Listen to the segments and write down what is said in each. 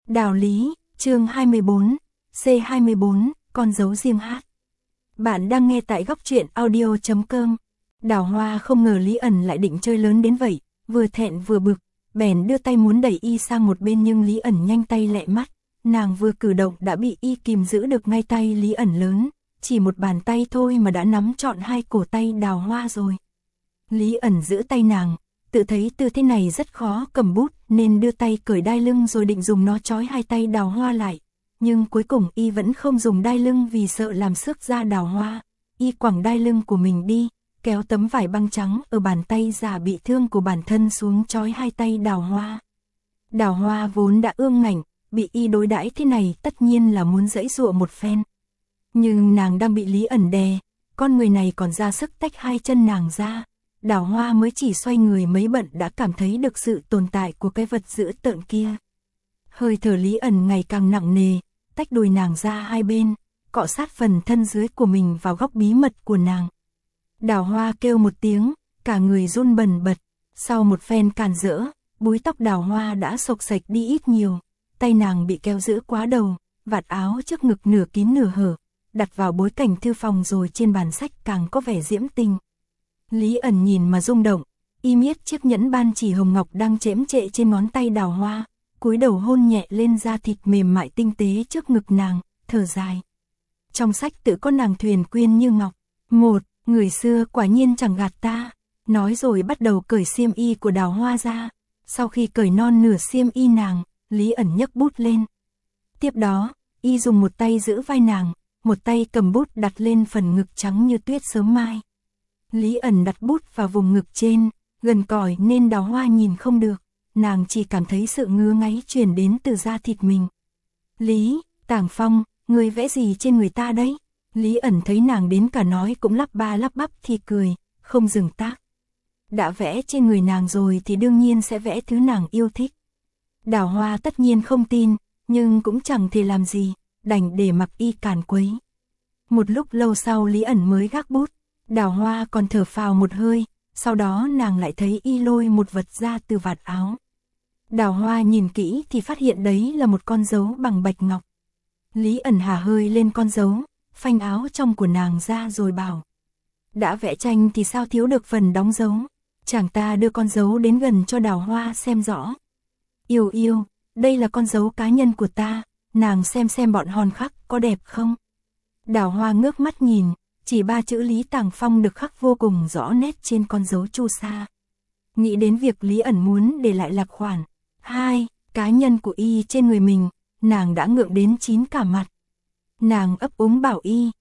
Đào Lý, chương 24, C24, con dấu riêng hát. Bạn đang nghe tại góc truyện audio.com. Đào Hoa không ngờ Lý ẩn lại định chơi lớn đến vậy, vừa thẹn vừa bực, bèn đưa tay muốn đẩy y sang một bên nhưng Lý ẩn nhanh tay lẹ mắt, nàng vừa cử động đã bị y kìm giữ được ngay tay Lý ẩn lớn, chỉ một bàn tay thôi mà đã nắm trọn hai cổ tay Đào Hoa rồi. Lý ẩn giữ tay nàng, tự thấy tư thế này rất khó cầm bút nên đưa tay cởi đai lưng rồi định dùng nó trói hai tay Đào Hoa lại. Nhưng cuối cùng y vẫn không dùng đai lưng vì sợ làm xước da Đào Hoa. Y quẳng đai lưng của mình đi, kéo tấm vải băng trắng ở bàn tay giả bị thương của bản thân xuống trói hai tay Đào Hoa. Đào Hoa vốn đã ương ngạnh, bị y đối đãi thế này tất nhiên là muốn giãy giụa một phen. Nhưng nàng đang bị Lý ẩn đè, con người này còn ra sức tách hai chân nàng ra. Đào Hoa mới chỉ xoay người mấy bận đã cảm thấy được sự tồn tại của cái vật dữ tợn kia. Hơi thở Lý ẩn ngày càng nặng nề, tách đùi nàng ra hai bên, cọ sát phần thân dưới của mình vào góc bí mật của nàng. Đào Hoa kêu một tiếng, cả người run bần bật, sau một phen càn rỡ, búi tóc Đào Hoa đã xộc xệch đi ít nhiều, tay nàng bị kéo giữ quá đầu, vạt áo trước ngực nửa kín nửa hở, đặt vào bối cảnh thư phòng rồi trên bàn sách càng có vẻ diễm tình. Lý ẩn nhìn mà rung động, y miết chiếc nhẫn ban chỉ hồng ngọc đang chễm trệ trên ngón tay Đào Hoa, cúi đầu hôn nhẹ lên da thịt mềm mại tinh tế trước ngực nàng, thở dài. Trong sách tự có nàng Thuyền Quyên như ngọc, một, người xưa quả nhiên chẳng gạt ta, nói rồi bắt đầu cởi xiêm y của Đào Hoa ra, sau khi cởi non nửa xiêm y nàng, Lý ẩn nhấc bút lên. Tiếp đó, y dùng một tay giữ vai nàng, một tay cầm bút đặt lên phần ngực trắng như tuyết sớm mai. Lý ẩn đặt bút vào vùng ngực trên, gần cỏi nên Đào Hoa nhìn không được, nàng chỉ cảm thấy sự ngứa ngáy truyền đến từ da thịt mình. Lý, Tảng Phong, ngươi vẽ gì trên người ta đấy? Lý ẩn thấy nàng đến cả nói cũng lắp ba lắp bắp thì cười, không dừng tác. Đã vẽ trên người nàng rồi thì đương nhiên sẽ vẽ thứ nàng yêu thích. Đào Hoa tất nhiên không tin, nhưng cũng chẳng thể làm gì, đành để mặc y càn quấy. Một lúc lâu sau Lý ẩn mới gác bút. Đào Hoa còn thở phào một hơi, sau đó nàng lại thấy y lôi một vật ra từ vạt áo. Đào Hoa nhìn kỹ thì phát hiện đấy là một con dấu bằng bạch ngọc. Lý ẩn hà hơi lên con dấu, phanh áo trong của nàng ra rồi bảo. Đã vẽ tranh thì sao thiếu được phần đóng dấu, chàng ta đưa con dấu đến gần cho Đào Hoa xem rõ. Yêu yêu, đây là con dấu cá nhân của ta, nàng xem bọn hòn khắc có đẹp không? Đào Hoa ngước mắt nhìn. Chỉ ba chữ Lý Tảng Phong được khắc vô cùng rõ nét trên con dấu chu sa. Nghĩ đến việc Lý ẩn muốn để lại lạc khoản. Hai, cá nhân của y trên người mình, nàng đã ngượng đến chín cả mặt. Nàng ấp úng bảo y,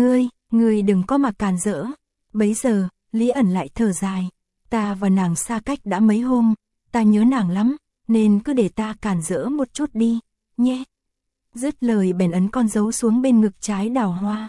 ngươi đừng có mà càn rỡ. Bấy giờ, Lý ẩn lại thở dài. Ta và nàng xa cách đã mấy hôm, ta nhớ nàng lắm, nên cứ để ta càn rỡ một chút đi, nhé. Dứt lời bèn ấn con dấu xuống bên ngực trái Đào Hoa.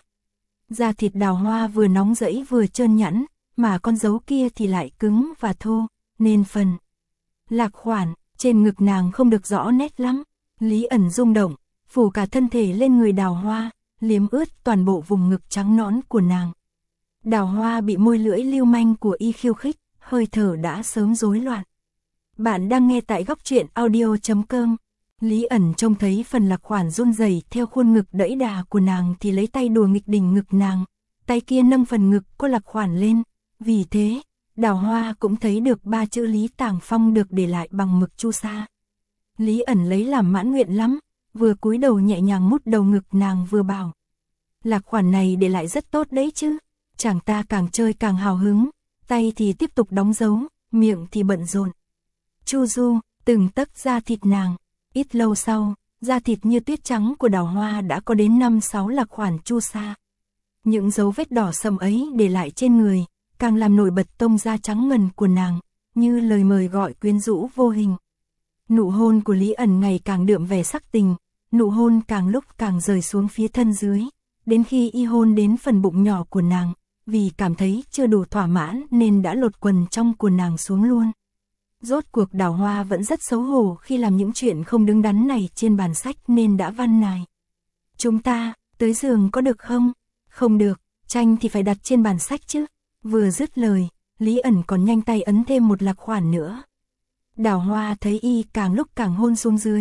Da thịt Đào Hoa vừa nóng rẫy vừa trơn nhẵn, mà con dấu kia thì lại cứng và thô, nên phần lạc khoản trên ngực nàng không được rõ nét lắm. Lý ẩn rung động, phủ cả thân thể lên người Đào Hoa, liếm ướt toàn bộ vùng ngực trắng nõn của nàng. Đào Hoa bị môi lưỡi lưu manh của y khiêu khích, hơi thở đã sớm rối loạn. Bạn đang nghe tại góc truyện audio.com. Lý ẩn trông thấy phần lạc khoản run rẩy theo khuôn ngực đẫy đà của nàng thì lấy tay đùa nghịch đỉnh ngực nàng, tay kia nâng phần ngực có lạc khoản lên. Vì thế, Đào Hoa cũng thấy được ba chữ Lý Tảng Phong được để lại bằng mực chu sa. Lý ẩn lấy làm mãn nguyện lắm, vừa cúi đầu nhẹ nhàng mút đầu ngực nàng vừa bảo. Lạc khoản này để lại rất tốt đấy chứ, chàng ta càng chơi càng hào hứng, tay thì tiếp tục đóng dấu, miệng thì bận rộn. Chu du, từng tấc da thịt nàng. Ít lâu sau, da thịt như tuyết trắng của Đào Hoa đã có đến 5-6 lạc khoản chu sa. Những dấu vết đỏ sẫm ấy để lại trên người, càng làm nổi bật tông da trắng ngần của nàng, như lời mời gọi quyến rũ vô hình. Nụ hôn của Lý ẩn ngày càng đượm vẻ sắc tình, nụ hôn càng lúc càng rời xuống phía thân dưới, đến khi y hôn đến phần bụng nhỏ của nàng, vì cảm thấy chưa đủ thỏa mãn nên đã lột quần trong của nàng xuống luôn. Rốt cuộc Đào Hoa vẫn rất xấu hổ khi làm những chuyện không đứng đắn này trên bàn sách nên đã văn nài. Chúng ta, tới giường có được không? Không được, tranh thì phải đặt trên bàn sách chứ. Vừa dứt lời, Lý ẩn còn nhanh tay ấn thêm một lạc khoản nữa. Đào Hoa thấy y càng lúc càng hôn xuống dưới,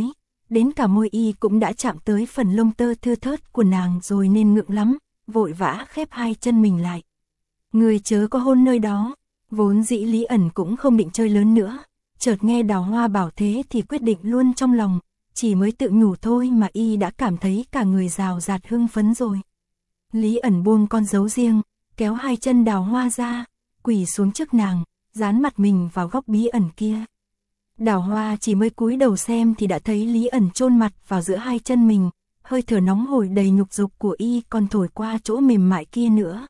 đến cả môi y cũng đã chạm tới phần lông tơ thưa thớt của nàng rồi nên ngượng lắm, vội vã khép hai chân mình lại. Người chớ có hôn nơi đó, vốn dĩ Lý ẩn cũng không định chơi lớn nữa, chợt nghe Đào Hoa bảo thế thì quyết định luôn trong lòng, chỉ mới tự nhủ thôi mà y đã cảm thấy cả người rào rạt hưng phấn rồi. Lý ẩn buông con dấu riêng, kéo hai chân Đào Hoa ra, quỳ xuống trước nàng, dán mặt mình vào góc bí ẩn kia. Đào Hoa chỉ mới cúi đầu xem thì đã thấy Lý ẩn chôn mặt vào giữa hai chân mình, hơi thở nóng hổi đầy nhục dục của y còn thổi qua chỗ mềm mại kia nữa.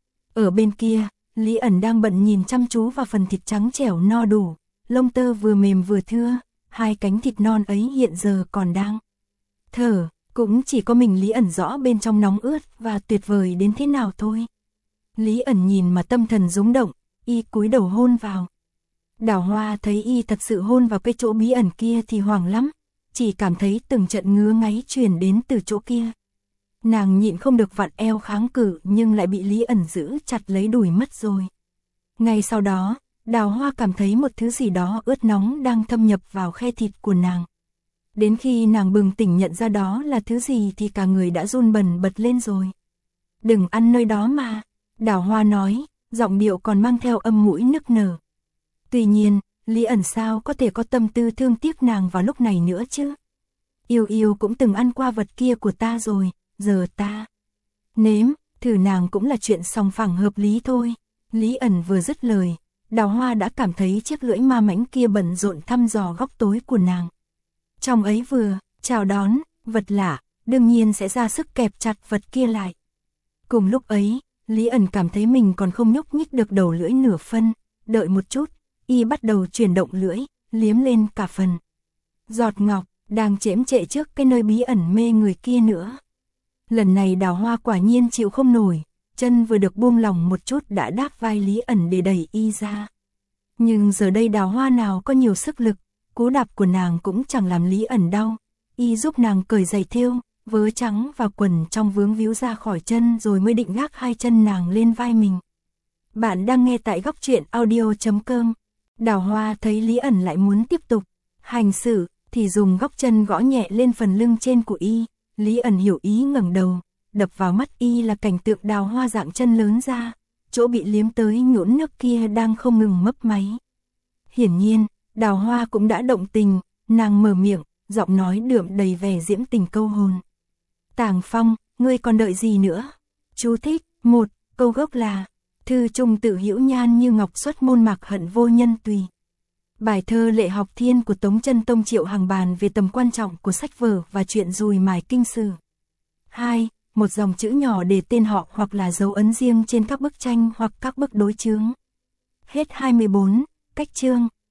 Ở bên kia, Lý ẩn đang bận nhìn chăm chú vào phần thịt trắng trẻo no đủ, lông tơ vừa mềm vừa thưa, hai cánh thịt non ấy hiện giờ còn đang thở, cũng chỉ có mình Lý ẩn rõ bên trong nóng ướt và tuyệt vời đến thế nào thôi. Lý ẩn nhìn mà tâm thần rung động, y cúi đầu hôn vào. Đào Hoa thấy y thật sự hôn vào cái chỗ bí ẩn kia thì hoảng lắm, chỉ cảm thấy từng trận ngứa ngáy truyền đến từ chỗ kia. Nàng nhịn không được vặn eo kháng cự nhưng lại bị Lý ẩn giữ chặt lấy đùi mất rồi. Ngay sau đó, Đào Hoa cảm thấy một thứ gì đó ướt nóng đang thâm nhập vào khe thịt của nàng. Đến khi nàng bừng tỉnh nhận ra đó là thứ gì thì cả người đã run bần bật lên rồi. Đừng ăn nơi đó mà, Đào Hoa nói, giọng điệu còn mang theo âm mũi nức nở. Tuy nhiên, Lý ẩn sao có thể có tâm tư thương tiếc nàng vào lúc này nữa chứ? Yêu yêu cũng từng ăn qua vật kia của ta rồi, giờ ta nếm, thử nàng cũng là chuyện song phẳng hợp lý thôi. Lý ẩn vừa dứt lời, Đào Hoa đã cảm thấy chiếc lưỡi ma mãnh kia bận rộn thăm dò góc tối của nàng. Trong ấy vừa chào đón vật lạ, đương nhiên sẽ ra sức kẹp chặt vật kia lại. Cùng lúc ấy, Lý ẩn cảm thấy mình còn không nhúc nhích được đầu lưỡi nửa phân, đợi một chút, y bắt đầu chuyển động lưỡi, liếm lên cả phần giọt ngọc đang chễm chệ trước cái nơi bí ẩn mê người kia nữa. Lần này Đào Hoa quả nhiên chịu không nổi, chân vừa được buông lỏng một chút đã đáp vai Lý ẩn để đẩy y ra. Nhưng giờ đây Đào Hoa nào có nhiều sức lực, cú đạp của nàng cũng chẳng làm Lý ẩn đau. Y giúp nàng cởi giày thêu, vớ trắng và quần trong vướng víu ra khỏi chân rồi mới định gác hai chân nàng lên vai mình. Bạn đang nghe tại góc truyện audio.com. Đào Hoa thấy Lý ẩn lại muốn tiếp tục hành xử thì dùng góc chân gõ nhẹ lên phần lưng trên của y. Lý ẩn hiểu ý ngẩng đầu, đập vào mắt y là cảnh tượng Đào Hoa dạng chân lớn ra, chỗ bị liếm tới nhũn nước kia đang không ngừng mấp máy. Hiển nhiên, Đào Hoa cũng đã động tình, nàng mở miệng, giọng nói đượm đầy vẻ diễm tình câu hồn. Tàng Phong, ngươi còn đợi gì nữa? Chú thích, 1, câu gốc là thư trung tự hữu nhan như ngọc xuất môn mạc hận vô nhân tùy. Bài thơ Lệ Học Thiên của Tống Chân Tông Triệu Hằng bàn về tầm quan trọng của sách vở và chuyện dùi mài kinh sử. 2. Một dòng chữ nhỏ để tên họ hoặc là dấu ấn riêng trên các bức tranh hoặc các bức đối chướng. Hết 24, cách chương.